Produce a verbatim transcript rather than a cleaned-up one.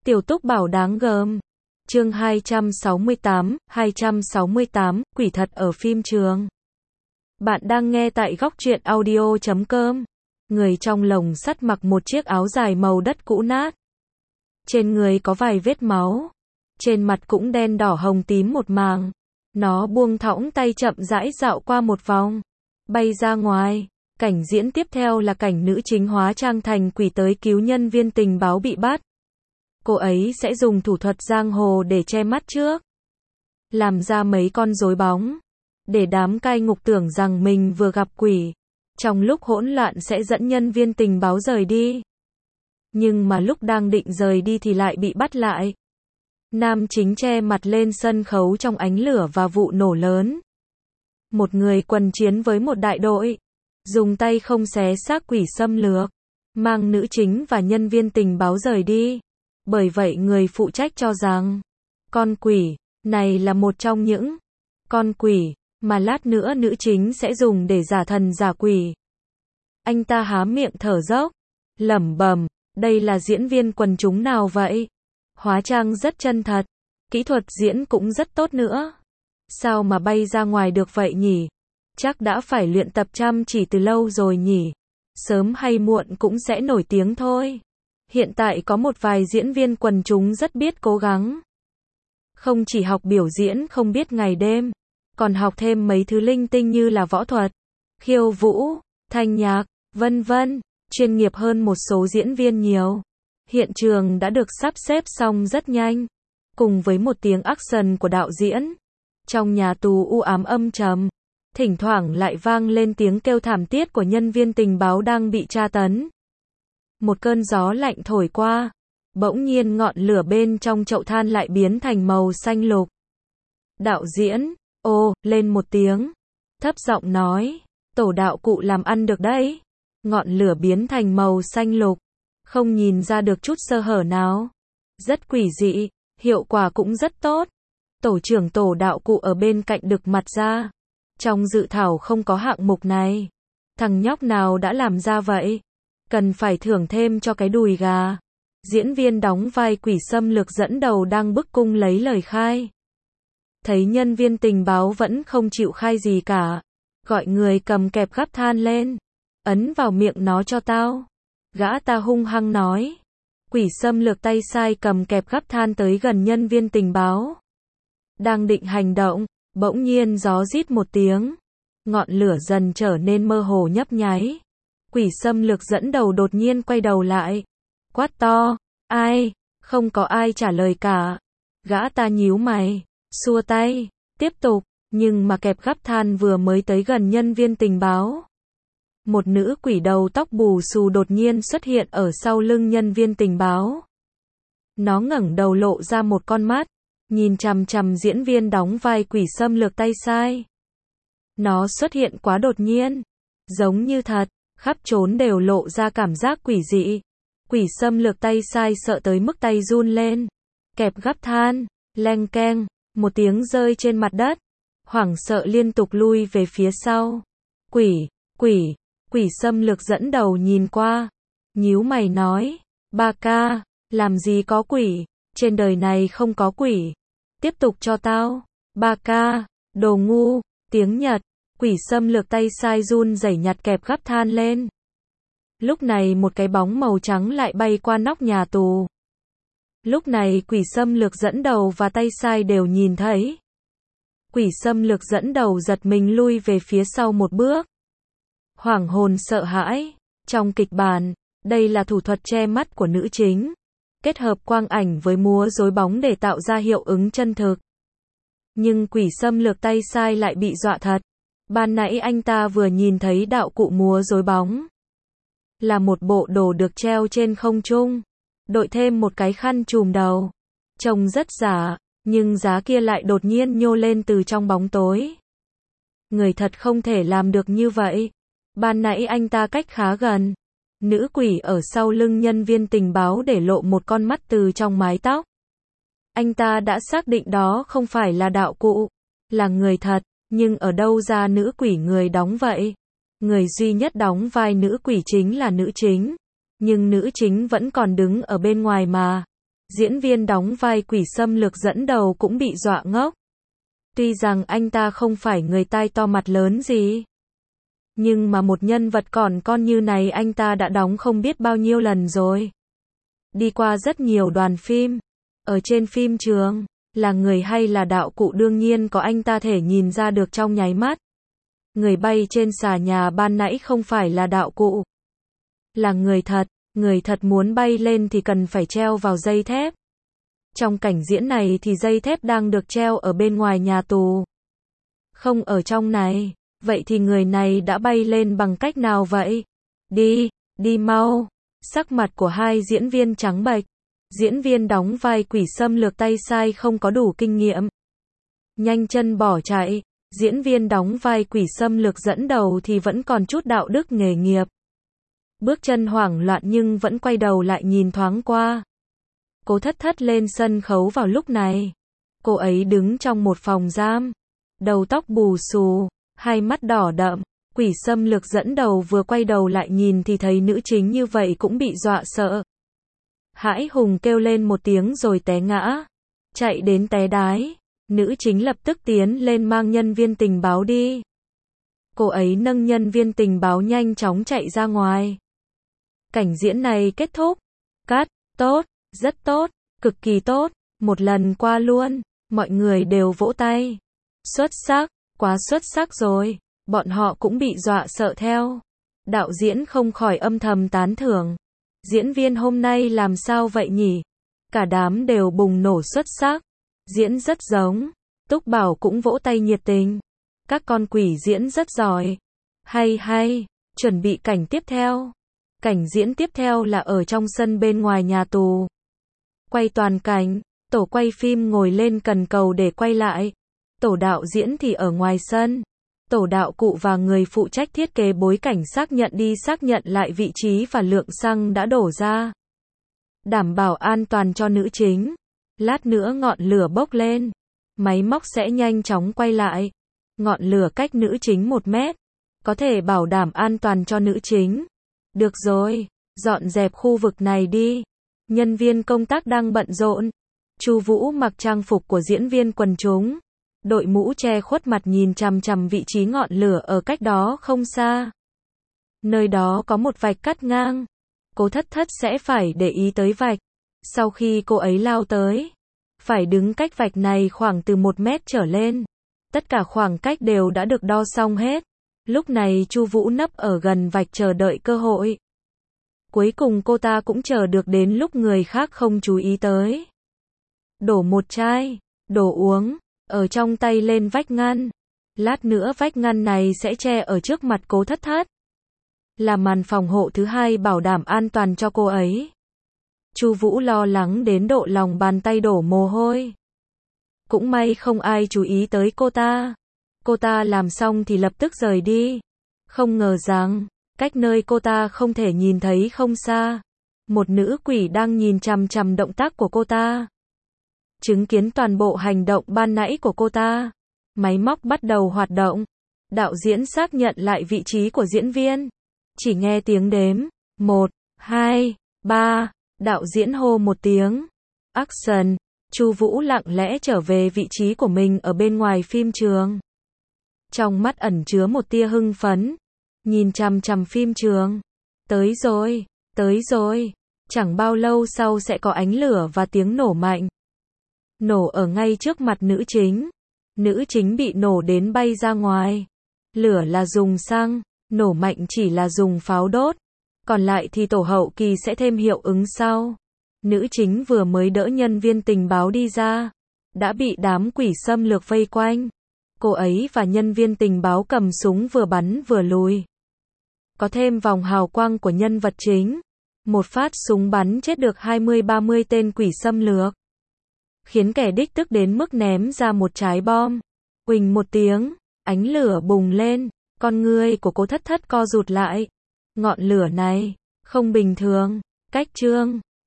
Tiểu Túc bảo đáng gờm. Chương hai trăm sáu mươi tám, hai trăm sáu mươi tám, quỷ thật ở phim trường. Bạn đang nghe tại góc truyện audio chấm com. Người trong lồng sắt mặc một chiếc áo dài màu đất cũ nát. Trên người có vài vết máu. Trên mặt cũng đen đỏ hồng tím một màng. Nó buông thõng tay chậm rãi dạo qua một vòng. Bay ra ngoài. Cảnh diễn tiếp theo là cảnh nữ chính hóa trang thành quỷ tới cứu nhân viên tình báo bị bắt. Cô ấy sẽ dùng thủ thuật giang hồ để che mắt trước. Làm ra mấy con rối bóng. Để đám cai ngục tưởng rằng mình vừa gặp quỷ. Trong lúc hỗn loạn sẽ dẫn nhân viên tình báo rời đi. Nhưng mà lúc đang định rời đi thì lại bị bắt lại. Nam chính che mặt lên sân khấu trong ánh lửa và vụ nổ lớn. Một người quần chiến với một đại đội. Dùng tay không xé xác quỷ xâm lược. Mang nữ chính và nhân viên tình báo rời đi. Bởi vậy người phụ trách cho rằng, con quỷ này là một trong những con quỷ mà lát nữa nữ chính sẽ dùng để giả thần giả quỷ. Anh ta há miệng thở dốc, lẩm bẩm, đây là diễn viên quần chúng nào vậy? Hóa trang rất chân thật, kỹ thuật diễn cũng rất tốt nữa. Sao mà bay ra ngoài được vậy nhỉ? Chắc đã phải luyện tập chăm chỉ từ lâu rồi nhỉ? Sớm hay muộn cũng sẽ nổi tiếng thôi. Hiện tại có một vài diễn viên quần chúng rất biết cố gắng. Không chỉ học biểu diễn không biết ngày đêm, còn học thêm mấy thứ linh tinh như là võ thuật, khiêu vũ, thanh nhạc, vân vân, chuyên nghiệp hơn một số diễn viên nhiều. Hiện trường đã được sắp xếp xong rất nhanh, cùng với một tiếng action của đạo diễn. Trong nhà tù u ám âm trầm, thỉnh thoảng lại vang lên tiếng kêu thảm thiết của nhân viên tình báo đang bị tra tấn. Một cơn gió lạnh thổi qua, bỗng nhiên ngọn lửa bên trong chậu than lại biến thành màu xanh lục. Đạo diễn, ô, lên một tiếng, thấp giọng nói, tổ đạo cụ làm ăn được đấy. Ngọn lửa biến thành màu xanh lục, không nhìn ra được chút sơ hở nào. Rất quỷ dị, hiệu quả cũng rất tốt. Tổ trưởng tổ đạo cụ ở bên cạnh đực mặt ra. Trong dự thảo không có hạng mục này. Thằng nhóc nào đã làm ra vậy? Cần phải thưởng thêm cho cái đùi gà. Diễn viên đóng vai quỷ xâm lược dẫn đầu đang bức cung lấy lời khai. Thấy nhân viên tình báo vẫn không chịu khai gì cả. Gọi người cầm kẹp gắp than lên. Ấn vào miệng nó cho tao. Gã ta hung hăng nói. Quỷ xâm lược tay sai cầm kẹp gắp than tới gần nhân viên tình báo. Đang định hành động, bỗng nhiên gió rít một tiếng. Ngọn lửa dần trở nên mơ hồ nhấp nháy. Quỷ xâm lược dẫn đầu đột nhiên quay đầu lại. Quát to, ai? Không có ai trả lời cả. Gã ta nhíu mày, xua tay, tiếp tục, nhưng mà kẹp gắp than vừa mới tới gần nhân viên tình báo. Một nữ quỷ đầu tóc bù xù đột nhiên xuất hiện ở sau lưng nhân viên tình báo. Nó ngẩng đầu lộ ra một con mắt, nhìn chằm chằm diễn viên đóng vai quỷ xâm lược tay sai. Nó xuất hiện quá đột nhiên, giống như thật. Khắp trốn đều lộ ra cảm giác quỷ dị. Quỷ xâm lược tay sai sợ tới mức tay run lên. Kẹp gắp than, leng keng, một tiếng rơi trên mặt đất. Hoảng sợ liên tục lui về phía sau. Quỷ, quỷ, quỷ xâm lược dẫn đầu nhìn qua. Nhíu mày nói, ba ca, làm gì có quỷ, trên đời này không có quỷ. Tiếp tục cho tao, ba ca, đồ ngu, tiếng Nhật. Quỷ xâm lược tay sai run rẩy nhặt kẹp gắp than lên. Lúc này một cái bóng màu trắng lại bay qua nóc nhà tù. Lúc này quỷ xâm lược dẫn đầu và tay sai đều nhìn thấy. Quỷ xâm lược dẫn đầu giật mình lui về phía sau một bước. Hoảng hồn sợ hãi. Trong kịch bản, đây là thủ thuật che mắt của nữ chính. Kết hợp quang ảnh với múa rối bóng để tạo ra hiệu ứng chân thực. Nhưng quỷ xâm lược tay sai lại bị dọa thật. Ban nãy anh ta vừa nhìn thấy đạo cụ múa rối bóng. Là một bộ đồ được treo trên không trung. Đội thêm một cái khăn trùm đầu. Trông rất giả, nhưng giá kia lại đột nhiên nhô lên từ trong bóng tối. Người thật không thể làm được như vậy. Ban nãy anh ta cách khá gần. Nữ quỷ ở sau lưng nhân viên tình báo để lộ một con mắt từ trong mái tóc. Anh ta đã xác định đó không phải là đạo cụ, là người thật. Nhưng ở đâu ra nữ quỷ người đóng vậy? Người duy nhất đóng vai nữ quỷ chính là nữ chính. Nhưng nữ chính vẫn còn đứng ở bên ngoài mà. Diễn viên đóng vai quỷ xâm lược dẫn đầu cũng bị dọa ngốc. Tuy rằng anh ta không phải người tai to mặt lớn gì, nhưng mà một nhân vật còn con như này anh ta đã đóng không biết bao nhiêu lần rồi. Đi qua rất nhiều đoàn phim. Ở trên phim trường, là người hay là đạo cụ đương nhiên có anh ta thể nhìn ra được trong nháy mắt. Người bay trên xà nhà ban nãy không phải là đạo cụ, là người thật. Người thật muốn bay lên thì cần phải treo vào dây thép. Trong cảnh diễn này thì dây thép đang được treo ở bên ngoài nhà tù, không ở trong này. Vậy thì người này đã bay lên bằng cách nào vậy? Đi, đi mau. Sắc mặt của hai diễn viên trắng bệch. Diễn viên đóng vai quỷ xâm lược tay sai không có đủ kinh nghiệm, nhanh chân bỏ chạy. Diễn viên đóng vai quỷ xâm lược dẫn đầu thì vẫn còn chút đạo đức nghề nghiệp. Bước chân hoảng loạn nhưng vẫn quay đầu lại nhìn thoáng qua. Cố Thất Thất lên sân khấu vào lúc này. Cô ấy đứng trong một phòng giam, đầu tóc bù xù, hai mắt đỏ đậm. Quỷ xâm lược dẫn đầu vừa quay đầu lại nhìn thì thấy nữ chính như vậy cũng bị dọa sợ. Hãi hùng kêu lên một tiếng rồi té ngã, chạy đến té đái. Nữ chính lập tức tiến lên mang nhân viên tình báo đi. Cô ấy nâng nhân viên tình báo nhanh chóng chạy ra ngoài. Cảnh diễn này kết thúc. Cắt, tốt, rất tốt, cực kỳ tốt, một lần qua luôn, mọi người đều vỗ tay. Xuất sắc, quá xuất sắc rồi, bọn họ cũng bị dọa sợ theo. Đạo diễn không khỏi âm thầm tán thưởng. Diễn viên hôm nay làm sao vậy nhỉ? Cả đám đều bùng nổ xuất sắc. Diễn rất giống. Túc Bảo cũng vỗ tay nhiệt tình. Các con quỷ diễn rất giỏi. Hay hay, chuẩn bị cảnh tiếp theo. Cảnh diễn tiếp theo là ở trong sân bên ngoài nhà tù. Quay toàn cảnh, tổ quay phim ngồi lên cần cầu để quay lại. Tổ đạo diễn thì ở ngoài sân. Tổ đạo cụ và người phụ trách thiết kế bối cảnh xác nhận đi xác nhận lại vị trí và lượng xăng đã đổ ra. Đảm bảo an toàn cho nữ chính. Lát nữa ngọn lửa bốc lên. Máy móc sẽ nhanh chóng quay lại. Ngọn lửa cách nữ chính một mét. Có thể bảo đảm an toàn cho nữ chính. Được rồi, dọn dẹp khu vực này đi. Nhân viên công tác đang bận rộn. Chu Vũ mặc trang phục của diễn viên quần chúng. Đội mũ che khuất mặt nhìn chằm chằm vị trí ngọn lửa ở cách đó không xa. Nơi đó có một vạch cắt ngang. Cố Thất Thất sẽ phải để ý tới vạch. Sau khi cô ấy lao tới, phải đứng cách vạch này khoảng từ một mét trở lên. Tất cả khoảng cách đều đã được đo xong hết. Lúc này Chu Vũ nấp ở gần vạch chờ đợi cơ hội. Cuối cùng cô ta cũng chờ được đến lúc người khác không chú ý tới. Đổ một chai, đồ uống, ở trong tay lên vách ngăn. Lát nữa vách ngăn này sẽ che ở trước mặt Cố Thất Thất. Là màn phòng hộ thứ hai bảo đảm an toàn cho cô ấy. Chu Vũ lo lắng đến độ lòng bàn tay đổ mồ hôi. Cũng may không ai chú ý tới cô ta. Cô ta làm xong thì lập tức rời đi. Không ngờ rằng, cách nơi cô ta không thể nhìn thấy không xa. Một nữ quỷ đang nhìn chằm chằm động tác của cô ta. Chứng kiến toàn bộ hành động ban nãy của cô ta. Máy móc bắt đầu hoạt động. Đạo diễn xác nhận lại vị trí của diễn viên. Chỉ nghe tiếng đếm. Một, hai, ba. Đạo diễn hô một tiếng. Action. Chu Vũ lặng lẽ trở về vị trí của mình ở bên ngoài phim trường. Trong mắt ẩn chứa một tia hưng phấn. Nhìn chằm chằm phim trường. Tới rồi, tới rồi. Chẳng bao lâu sau sẽ có ánh lửa và tiếng nổ mạnh. Nổ ở ngay trước mặt nữ chính. Nữ chính bị nổ đến bay ra ngoài. Lửa là dùng xăng, nổ mạnh chỉ là dùng pháo đốt. Còn lại thì tổ hậu kỳ sẽ thêm hiệu ứng sau. Nữ chính vừa mới đỡ nhân viên tình báo đi ra, đã bị đám quỷ xâm lược vây quanh. Cô ấy và nhân viên tình báo cầm súng vừa bắn vừa lùi. Có thêm vòng hào quang của nhân vật chính. Một phát súng bắn chết được hai mươi ba mươi tên quỷ xâm lược. Khiến kẻ đích tức đến mức ném ra một trái bom. Uỳnh một tiếng, ánh lửa bùng lên, con ngươi của Cố Thất Thất co rụt lại. Ngọn lửa này, không bình thường, cách trương.